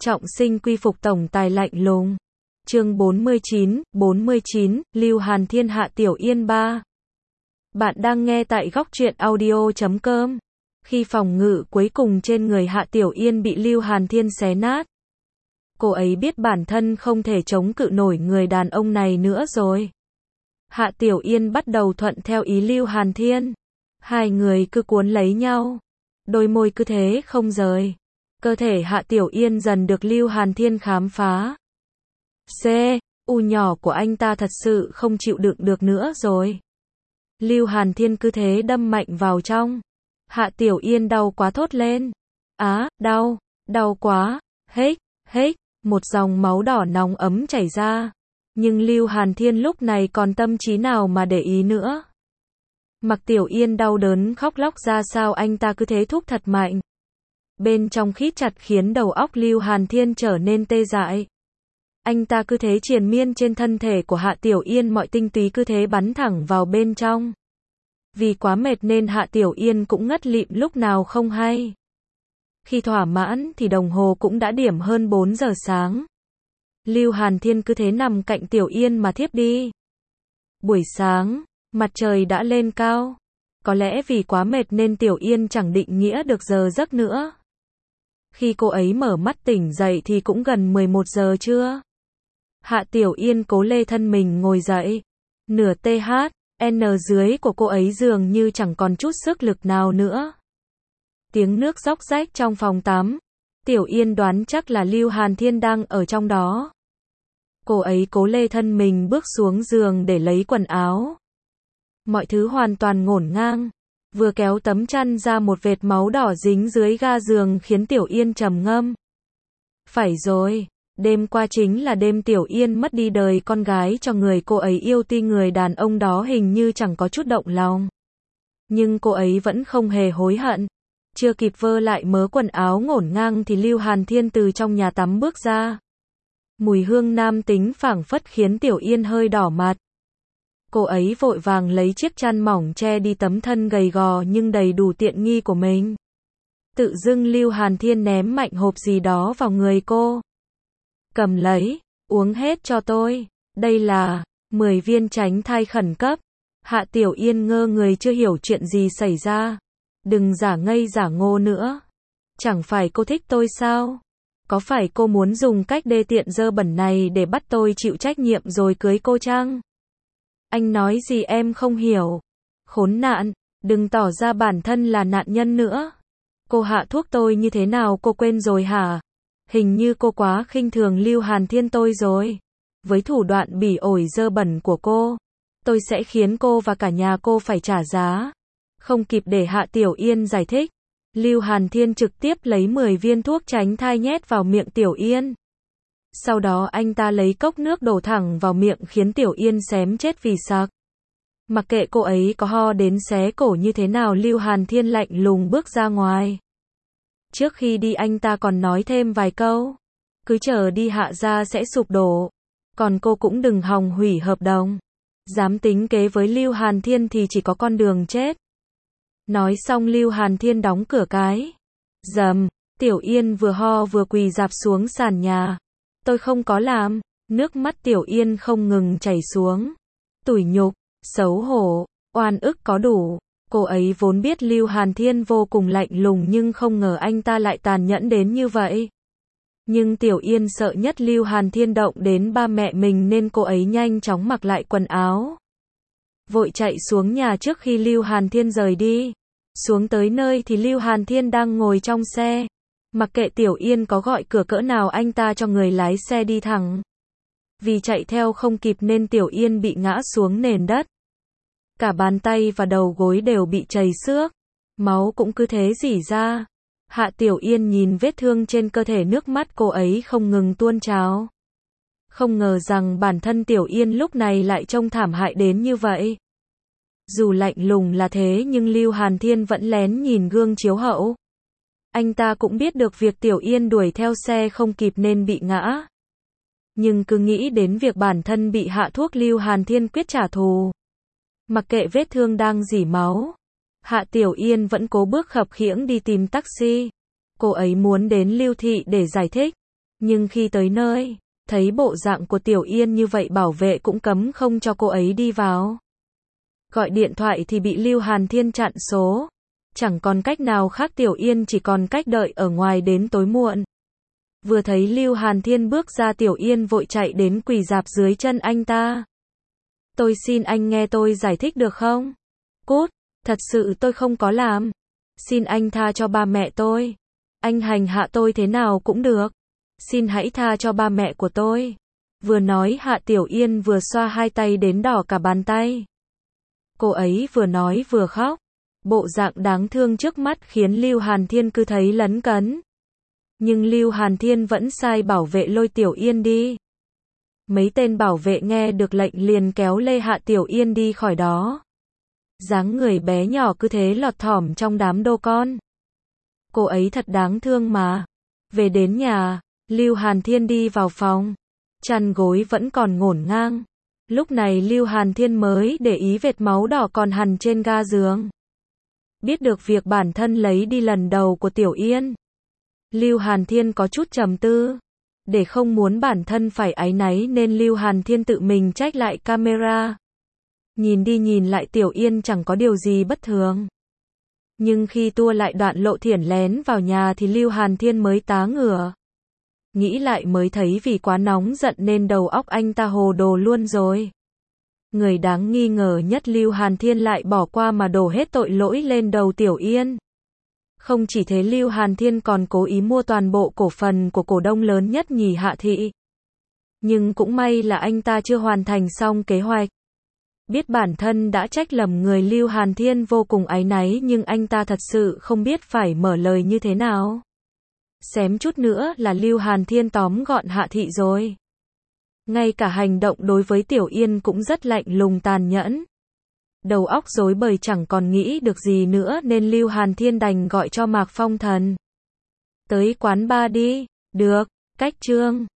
Trọng sinh quy phục tổng tài lạnh lùng. Chương 49, Lưu Hàn Thiên hạ Tiểu Yên 3. Bạn đang nghe tại góc truyện audio.com. Khi phòng ngự cuối cùng trên người Hạ Tiểu Yên bị Lưu Hàn Thiên xé nát, cô ấy biết bản thân không thể chống cự nổi người đàn ông này nữa rồi. Hạ Tiểu Yên bắt đầu thuận theo ý Lưu Hàn Thiên. Hai người cứ cuốn lấy nhau, đôi môi cứ thế không rời. Cơ thể Hạ Tiểu Yên dần được Lưu Hàn Thiên khám phá. U nhỏ của anh ta thật sự không chịu đựng được nữa rồi. Lưu Hàn Thiên cứ thế đâm mạnh vào trong. Hạ Tiểu Yên đau quá thốt lên. Đau quá, hếch, một dòng máu đỏ nóng ấm chảy ra. Nhưng Lưu Hàn Thiên lúc này còn tâm trí nào mà để ý nữa. Mặc Tiểu Yên đau đớn khóc lóc ra sao anh ta cứ thế thúc thật mạnh. Bên trong khít chặt khiến đầu óc Lưu Hàn Thiên trở nên tê dại. Anh ta cứ thế triền miên trên thân thể của Hạ Tiểu Yên, mọi tinh túy cứ thế bắn thẳng vào bên trong. Vì quá mệt nên Hạ Tiểu Yên cũng ngất lịm lúc nào không hay. Khi thỏa mãn thì đồng hồ cũng đã điểm hơn 4 giờ sáng. Lưu Hàn Thiên cứ thế nằm cạnh Tiểu Yên mà thiếp đi. Buổi sáng, mặt trời đã lên cao. Có lẽ vì quá mệt nên Tiểu Yên chẳng định nghĩa được giờ giấc nữa. Khi cô ấy mở mắt tỉnh dậy thì cũng gần 11 giờ trưa. Hạ Tiểu Yên cố lê thân mình ngồi dậy. Nửa THN dưới của cô ấy dường như chẳng còn chút sức lực nào nữa. Tiếng nước róc rách trong phòng tắm. Tiểu Yên đoán chắc là Lưu Hàn Thiên đang ở trong đó. Cô ấy cố lê thân mình bước xuống giường để lấy quần áo. Mọi thứ hoàn toàn ngổn ngang. Vừa kéo tấm chăn ra một vệt máu đỏ dính dưới ga giường khiến Tiểu Yên trầm ngâm. Phải rồi, đêm qua chính là đêm Tiểu Yên mất đi đời con gái cho người cô ấy yêu, tuy người đàn ông đó hình như chẳng có chút động lòng. Nhưng cô ấy vẫn không hề hối hận. Chưa kịp vơ lại mớ quần áo ngổn ngang thì Lưu Hàn Thiên từ trong nhà tắm bước ra. Mùi hương nam tính phảng phất khiến Tiểu Yên hơi đỏ mặt. Cô ấy vội vàng lấy chiếc chăn mỏng che đi tấm thân gầy gò nhưng đầy đủ tiện nghi của mình. Tự dưng Lưu Hàn Thiên ném mạnh hộp gì đó vào người cô. Cầm lấy, uống hết cho tôi. Đây là 10 viên tránh thai khẩn cấp. Hạ Tiểu Yên ngơ người chưa hiểu chuyện gì xảy ra. Đừng giả ngây giả ngô nữa. Chẳng phải cô thích tôi sao? Có phải cô muốn dùng cách đê tiện dơ bẩn này để bắt tôi chịu trách nhiệm rồi cưới cô chăng? Anh nói gì em không hiểu. Khốn nạn, đừng tỏ ra bản thân là nạn nhân nữa. Cô hạ thuốc tôi như thế nào cô quên rồi hả? Hình như cô quá khinh thường Lưu Hàn Thiên tôi rồi. Với thủ đoạn bỉ ổi dơ bẩn của cô, tôi sẽ khiến cô và cả nhà cô phải trả giá. Không kịp để Hạ Tiểu Yên giải thích, Lưu Hàn Thiên trực tiếp lấy 10 viên thuốc tránh thai nhét vào miệng Tiểu Yên. Sau đó anh ta lấy cốc nước đổ thẳng vào miệng khiến Tiểu Yên xém chết vì sặc. Mặc kệ cô ấy có ho đến xé cổ như thế nào, Lưu Hàn Thiên lạnh lùng bước ra ngoài. Trước khi đi anh ta còn nói thêm vài câu. Cứ chờ đi Hạ gia sẽ sụp đổ. Còn cô cũng đừng hòng hủy hợp đồng. Dám tính kế với Lưu Hàn Thiên thì chỉ có con đường chết. Nói xong Lưu Hàn Thiên đóng cửa cái. Dầm, Tiểu Yên vừa ho vừa quỳ rạp xuống sàn nhà. Tôi không có làm. Nước mắt Tiểu Yên không ngừng chảy xuống. Tủi nhục, xấu hổ, oan ức có đủ. Cô ấy vốn biết Lưu Hàn Thiên vô cùng lạnh lùng nhưng không ngờ anh ta lại tàn nhẫn đến như vậy. Nhưng Tiểu Yên sợ nhất Lưu Hàn Thiên động đến ba mẹ mình nên cô ấy nhanh chóng mặc lại quần áo. Vội chạy xuống nhà trước khi Lưu Hàn Thiên rời đi. Xuống tới nơi thì Lưu Hàn Thiên đang ngồi trong xe. Mặc kệ Tiểu Yên có gọi cửa cỡ nào anh ta cho người lái xe đi thẳng. Vì chạy theo không kịp nên Tiểu Yên bị ngã xuống nền đất. Cả bàn tay và đầu gối đều bị trầy xước. Máu cũng cứ thế rỉ ra. Hạ Tiểu Yên nhìn vết thương trên cơ thể, nước mắt cô ấy không ngừng tuôn trào. Không ngờ rằng bản thân Tiểu Yên lúc này lại trông thảm hại đến như vậy. Dù lạnh lùng là thế nhưng Lưu Hàn Thiên vẫn lén nhìn gương chiếu hậu. Anh ta cũng biết được việc Tiểu Yên đuổi theo xe không kịp nên bị ngã. Nhưng cứ nghĩ đến việc bản thân bị hạ thuốc, Lưu Hàn Thiên quyết trả thù. Mặc kệ vết thương đang rỉ máu, Hạ Tiểu Yên vẫn cố bước khập khiễng đi tìm taxi. Cô ấy muốn đến Lưu thị để giải thích. Nhưng khi tới nơi, thấy bộ dạng của Tiểu Yên như vậy bảo vệ cũng cấm không cho cô ấy đi vào. Gọi điện thoại thì bị Lưu Hàn Thiên chặn số. Chẳng còn cách nào khác, Tiểu Yên chỉ còn cách đợi ở ngoài đến tối muộn. Vừa thấy Lưu Hàn Thiên bước ra, Tiểu Yên vội chạy đến quỳ rạp dưới chân anh ta. Tôi xin anh nghe tôi giải thích được không? Cút, thật sự tôi không có làm. Xin anh tha cho ba mẹ tôi. Anh hành hạ tôi thế nào cũng được. Xin hãy tha cho ba mẹ của tôi. Vừa nói Hạ Tiểu Yên vừa xoa hai tay đến đỏ cả bàn tay. Cô ấy vừa nói vừa khóc. Bộ dạng đáng thương trước mắt khiến Lưu Hàn Thiên cứ thấy lấn cấn. Nhưng Lưu Hàn Thiên vẫn sai bảo vệ lôi Tiểu Yên đi. Mấy tên bảo vệ nghe được lệnh liền kéo lê Hạ Tiểu Yên đi khỏi đó. Dáng người bé nhỏ cứ thế lọt thỏm trong đám đô con. Cô ấy thật đáng thương mà. Về đến nhà, Lưu Hàn Thiên đi vào phòng. Chăn gối vẫn còn ngổn ngang. Lúc này Lưu Hàn Thiên mới để ý vệt máu đỏ còn hằn trên ga giường. Biết được việc bản thân lấy đi lần đầu của Tiểu Yên, Lưu Hàn Thiên có chút trầm tư. Để không muốn bản thân phải áy náy nên Lưu Hàn Thiên tự mình check lại camera. Nhìn đi nhìn lại Tiểu Yên chẳng có điều gì bất thường. Nhưng khi tua lại đoạn Lộ Thiển lén vào nhà thì Lưu Hàn Thiên mới tá ngửa. Nghĩ lại mới thấy vì quá nóng giận nên đầu óc anh ta hồ đồ luôn rồi. Người đáng nghi ngờ nhất Lưu Hàn Thiên lại bỏ qua mà đổ hết tội lỗi lên đầu Tiểu Yên. Không chỉ thế, Lưu Hàn Thiên còn cố ý mua toàn bộ cổ phần của cổ đông lớn nhất nhì Hạ Thị. Nhưng cũng may là anh ta chưa hoàn thành xong kế hoạch. Biết bản thân đã trách lầm người, Lưu Hàn Thiên vô cùng áy náy nhưng anh ta thật sự không biết phải mở lời như thế nào. Xém chút nữa là Lưu Hàn Thiên tóm gọn Hạ Thị rồi. Ngay cả hành động đối với Tiểu Yên cũng rất lạnh lùng tàn nhẫn. Đầu óc rối bời chẳng còn nghĩ được gì nữa nên Lưu Hàn Thiên đành gọi cho Mạc Phong Thần. Tới quán bar đi. Được, cách chương.